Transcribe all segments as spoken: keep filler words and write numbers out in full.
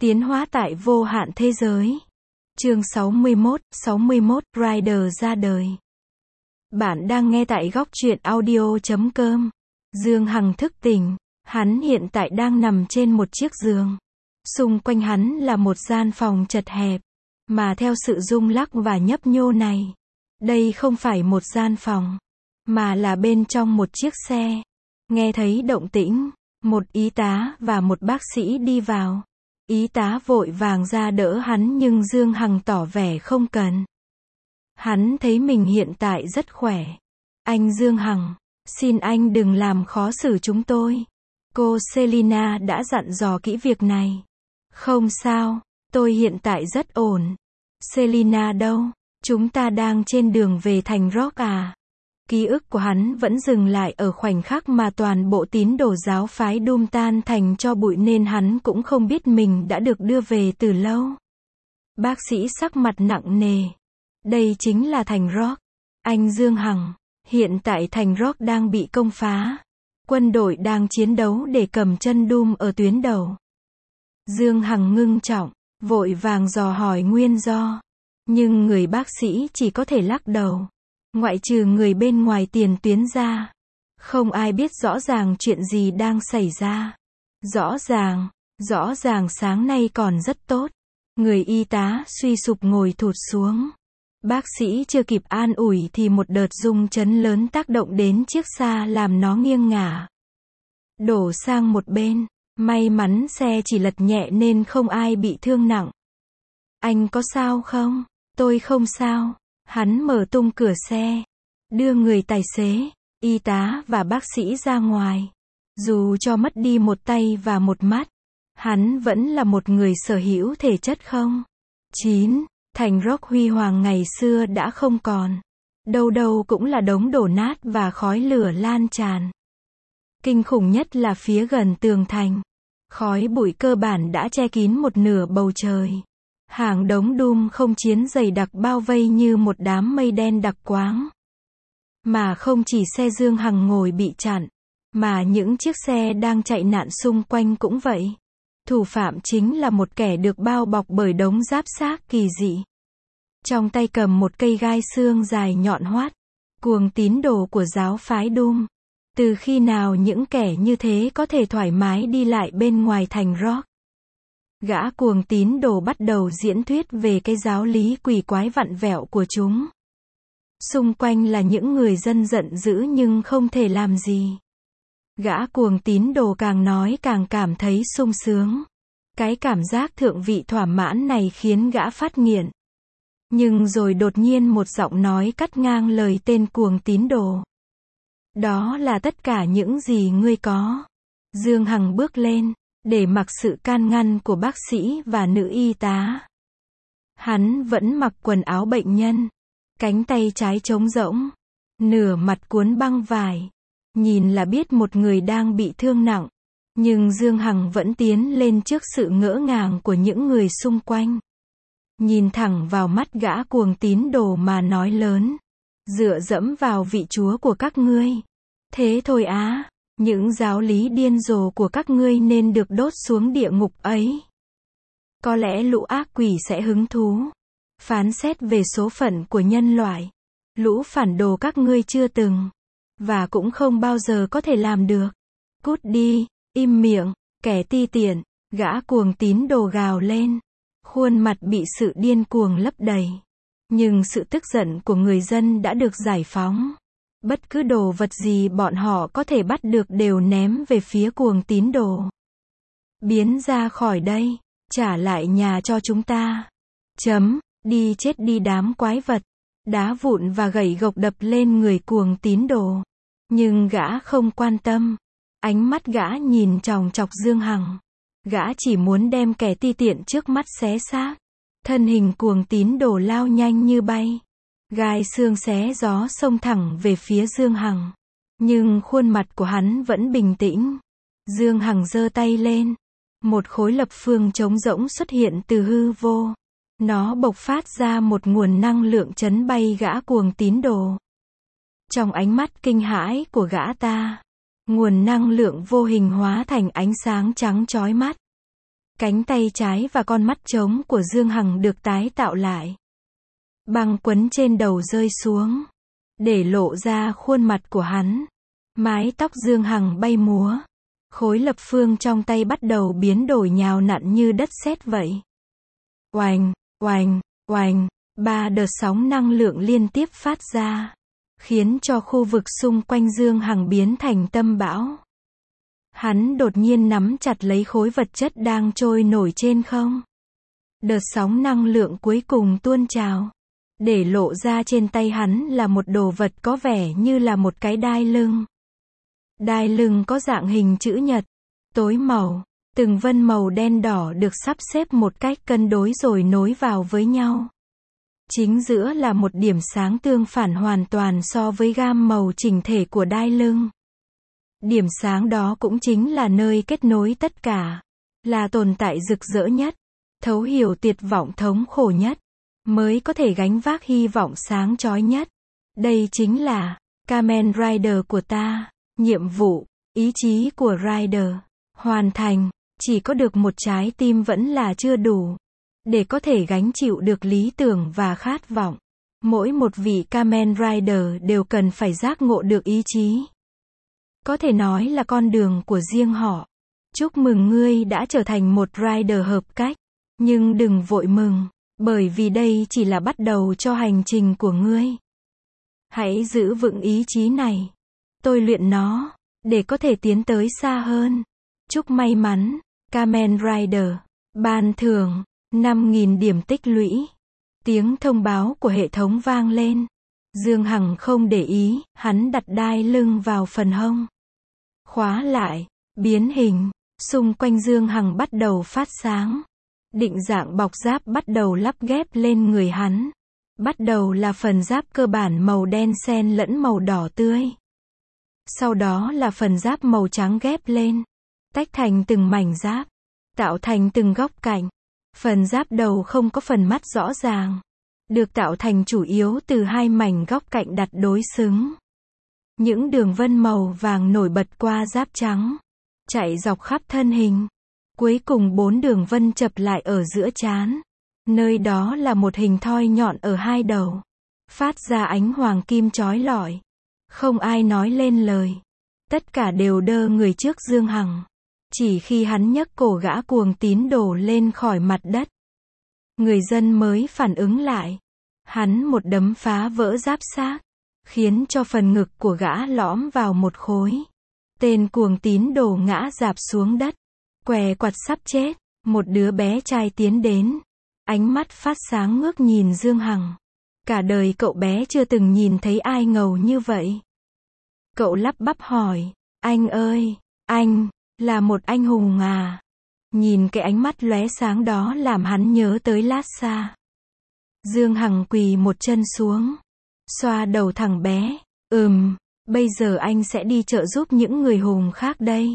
Tiến hóa tại vô hạn thế giới. Chương sáu mươi mốt, sáu mươi mốt, Rider ra đời. Bạn đang nghe tại góc truyện audio chấm com. Dương Hằng thức tỉnh. Hắn hiện tại đang nằm trên một chiếc giường. Xung quanh hắn là một gian phòng chật hẹp. Mà theo sự rung lắc và nhấp nhô này, đây không phải một gian phòng, mà là bên trong một chiếc xe. Nghe thấy động tĩnh, một y tá và một bác sĩ đi vào. Y tá vội vàng ra đỡ hắn nhưng Dương Hằng tỏ vẻ không cần. Hắn thấy mình hiện tại rất khỏe. Anh Dương Hằng, xin anh đừng làm khó xử chúng tôi. Cô Selina đã dặn dò kỹ việc này. Không sao, tôi hiện tại rất ổn. Selina đâu? Chúng ta đang trên đường về thành Rock à? Ký ức của hắn vẫn dừng lại ở khoảnh khắc mà toàn bộ tín đồ giáo phái Doom tan thành cho bụi nên hắn cũng không biết mình đã được đưa về từ lâu. Bác sĩ sắc mặt nặng nề. Đây chính là thành Rock. Anh Dương Hằng, hiện tại thành Rock đang bị công phá. Quân đội đang chiến đấu để cầm chân Doom ở tuyến đầu. Dương Hằng ngưng trọng, vội vàng dò hỏi nguyên do. Nhưng người bác sĩ chỉ có thể lắc đầu. Ngoại trừ người bên ngoài tiền tuyến ra, không ai biết rõ ràng chuyện gì đang xảy ra. Rõ ràng, rõ ràng sáng nay còn rất tốt. Người y tá suy sụp ngồi thụt xuống. Bác sĩ chưa kịp an ủi thì một đợt rung chấn lớn tác động đến chiếc xa làm nó nghiêng ngả. Đổ sang một bên, may mắn xe chỉ lật nhẹ nên không ai bị thương nặng. Anh có sao không? Tôi không sao. Hắn mở tung cửa xe, đưa người tài xế, y tá và bác sĩ ra ngoài. Dù cho mất đi một tay và một mắt, hắn vẫn là một người sở hữu thể chất không? chín. Thành Rock huy hoàng ngày xưa đã không còn. Đâu đâu cũng là đống đổ nát và khói lửa lan tràn. Kinh khủng nhất là phía gần tường thành. Khói bụi cơ bản đã che kín một nửa bầu trời. Hàng đống Doom không chiến dày đặc bao vây như một đám mây đen đặc quáng. Mà không chỉ xe Dương Hằng ngồi bị chặn, mà những chiếc xe đang chạy nạn xung quanh cũng vậy. Thủ phạm chính là một kẻ được bao bọc bởi đống giáp xác kỳ dị. Trong tay cầm một cây gai xương dài nhọn hoắt. Cuồng tín đồ của giáo phái Doom. Từ khi nào những kẻ như thế có thể thoải mái đi lại bên ngoài thành Rock? Gã cuồng tín đồ bắt đầu diễn thuyết về cái giáo lý quỷ quái vặn vẹo của chúng. Xung quanh là những người dân giận dữ nhưng không thể làm gì. Gã cuồng tín đồ càng nói càng cảm thấy sung sướng. Cái cảm giác thượng vị thỏa mãn này khiến gã phát nghiện. Nhưng rồi đột nhiên một giọng nói cắt ngang lời tên cuồng tín đồ. Đó là tất cả những gì ngươi có. Dương Hằng bước lên, để mặc sự can ngăn của bác sĩ và nữ y tá. Hắn vẫn mặc quần áo bệnh nhân, cánh tay trái trống rỗng, nửa mặt cuốn băng vải. Nhìn là biết một người đang bị thương nặng, nhưng Dương Hằng vẫn tiến lên trước sự ngỡ ngàng của những người xung quanh. Nhìn thẳng vào mắt gã cuồng tín đồ mà nói lớn. Dựa dẫm vào vị chúa của các ngươi. Thế thôi á. Những giáo lý điên rồ của các ngươi nên được đốt xuống địa ngục ấy. Có lẽ lũ ác quỷ sẽ hứng thú phán xét về số phận của nhân loại. Lũ phản đồ các ngươi chưa từng và cũng không bao giờ có thể làm được. Cút đi, im miệng, kẻ ti tiện. Gã cuồng tín đồ gào lên. Khuôn mặt bị sự điên cuồng lấp đầy. Nhưng sự tức giận của người dân đã được giải phóng. Bất cứ đồ vật gì bọn họ có thể bắt được đều ném về phía cuồng tín đồ. Biến ra khỏi đây, trả lại nhà cho chúng ta. Chấm, đi chết đi đám quái vật. Đá vụn và gậy gộc đập lên người cuồng tín đồ. Nhưng gã không quan tâm. Ánh mắt gã nhìn chòng chọc Dương Hằng. Gã chỉ muốn đem kẻ ti tiện trước mắt xé xác. Thân hình cuồng tín đồ lao nhanh như bay. Gai xương xé gió xông thẳng về phía Dương Hằng. Nhưng khuôn mặt của hắn vẫn bình tĩnh. Dương Hằng giơ tay lên. Một khối lập phương trống rỗng xuất hiện từ hư vô. Nó bộc phát ra một nguồn năng lượng chấn bay gã cuồng tín đồ. Trong ánh mắt kinh hãi của gã ta, nguồn năng lượng vô hình hóa thành ánh sáng trắng chói mắt. Cánh tay trái và con mắt trống của Dương Hằng được tái tạo lại. Băng quấn trên đầu rơi xuống, để lộ ra khuôn mặt của hắn. Mái tóc Dương Hằng bay múa. Khối lập phương trong tay bắt đầu biến đổi nhào nặn như đất sét vậy. Oành, oành, oành, ba đợt sóng năng lượng liên tiếp phát ra, khiến cho khu vực xung quanh Dương Hằng biến thành tâm bão. Hắn đột nhiên nắm chặt lấy khối vật chất đang trôi nổi trên không. Đợt sóng năng lượng cuối cùng tuôn trào, để lộ ra trên tay hắn là một đồ vật có vẻ như là một cái đai lưng. Đai lưng có dạng hình chữ nhật, tối màu, từng vân màu đen đỏ được sắp xếp một cách cân đối rồi nối vào với nhau. Chính giữa là một điểm sáng tương phản hoàn toàn so với gam màu chỉnh thể của đai lưng. Điểm sáng đó cũng chính là nơi kết nối tất cả, là tồn tại rực rỡ nhất, thấu hiểu tuyệt vọng thống khổ nhất, mới có thể gánh vác hy vọng sáng chói nhất. Đây chính là Kamen Rider của ta. Nhiệm vụ, ý chí của Rider hoàn thành, chỉ có được một trái tim vẫn là chưa đủ, để có thể gánh chịu được lý tưởng và khát vọng. Mỗi một vị Kamen Rider đều cần phải giác ngộ được ý chí. Có thể nói là con đường của riêng họ. Chúc mừng ngươi đã trở thành một Rider hợp cách, nhưng đừng vội mừng, bởi vì đây chỉ là bắt đầu cho hành trình của ngươi. Hãy giữ vững ý chí này. Tôi luyện nó, để có thể tiến tới xa hơn. Chúc may mắn, Kamen Rider. Ban thưởng, năm nghìn điểm tích lũy. Tiếng thông báo của hệ thống vang lên. Dương Hằng không để ý, hắn đặt đai lưng vào phần hông. Khóa lại, biến hình, xung quanh Dương Hằng bắt đầu phát sáng. Định dạng bọc giáp bắt đầu lắp ghép lên người hắn. Bắt đầu là phần giáp cơ bản màu đen xen lẫn màu đỏ tươi. Sau đó là phần giáp màu trắng ghép lên, tách thành từng mảnh giáp, tạo thành từng góc cạnh. Phần giáp đầu không có phần mắt rõ ràng, được tạo thành chủ yếu từ hai mảnh góc cạnh đặt đối xứng. Những đường vân màu vàng nổi bật qua giáp trắng, chạy dọc khắp thân hình. Cuối cùng bốn đường vân chập lại ở giữa trán. Nơi đó là một hình thoi nhọn ở hai đầu, phát ra ánh hoàng kim chói lọi. Không ai nói lên lời. Tất cả đều đơ người trước Dương Hằng. Chỉ khi hắn nhấc cổ gã cuồng tín đổ lên khỏi mặt đất, người dân mới phản ứng lại. Hắn một đấm phá vỡ giáp xác, khiến cho phần ngực của gã lõm vào một khối. Tên cuồng tín đổ ngã rạp xuống đất, què quặt sắp chết. Một đứa bé trai tiến đến, ánh mắt phát sáng ngước nhìn Dương Hằng. Cả đời cậu bé chưa từng nhìn thấy ai ngầu như vậy. Cậu lắp bắp hỏi, anh ơi, anh, là một anh hùng à? Nhìn cái ánh mắt lóe sáng đó làm hắn nhớ tới Lhasa. Dương Hằng quỳ một chân xuống, xoa đầu thằng bé, ừm, bây giờ anh sẽ đi trợ giúp những người hùng khác đây.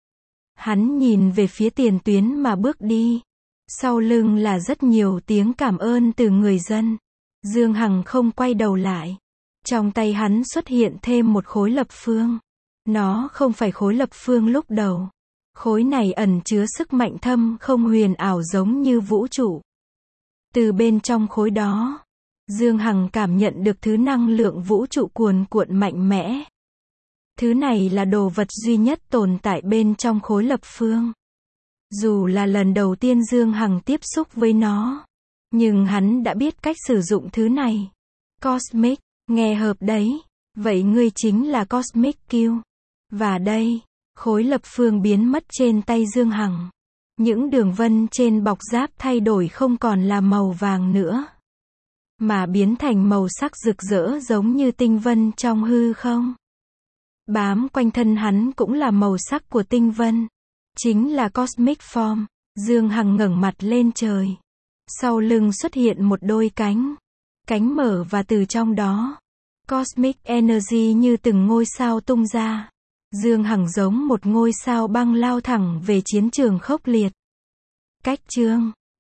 Hắn nhìn về phía tiền tuyến mà bước đi. Sau lưng là rất nhiều tiếng cảm ơn từ người dân. Dương Hằng không quay đầu lại. Trong tay hắn xuất hiện thêm một khối lập phương. Nó không phải khối lập phương lúc đầu. Khối này ẩn chứa sức mạnh thâm không huyền ảo giống như vũ trụ. Từ bên trong khối đó, Dương Hằng cảm nhận được thứ năng lượng vũ trụ cuồn cuộn mạnh mẽ. Thứ này là đồ vật duy nhất tồn tại bên trong khối lập phương. Dù là lần đầu tiên Dương Hằng tiếp xúc với nó, nhưng hắn đã biết cách sử dụng thứ này. Cosmic, nghe hợp đấy. Vậy ngươi chính là Cosmic Q. Và đây, khối lập phương biến mất trên tay Dương Hằng. Những đường vân trên bọc giáp thay đổi không còn là màu vàng nữa, mà biến thành màu sắc rực rỡ giống như tinh vân trong hư không. Bám quanh thân hắn cũng là màu sắc của tinh vân. Chính là Cosmic Form. Dương Hằng ngẩng mặt lên trời. Sau lưng xuất hiện một đôi cánh. Cánh mở và từ trong đó, Cosmic Energy như từng ngôi sao tung ra. Dương Hằng giống một ngôi sao băng lao thẳng về chiến trường khốc liệt. Cách chương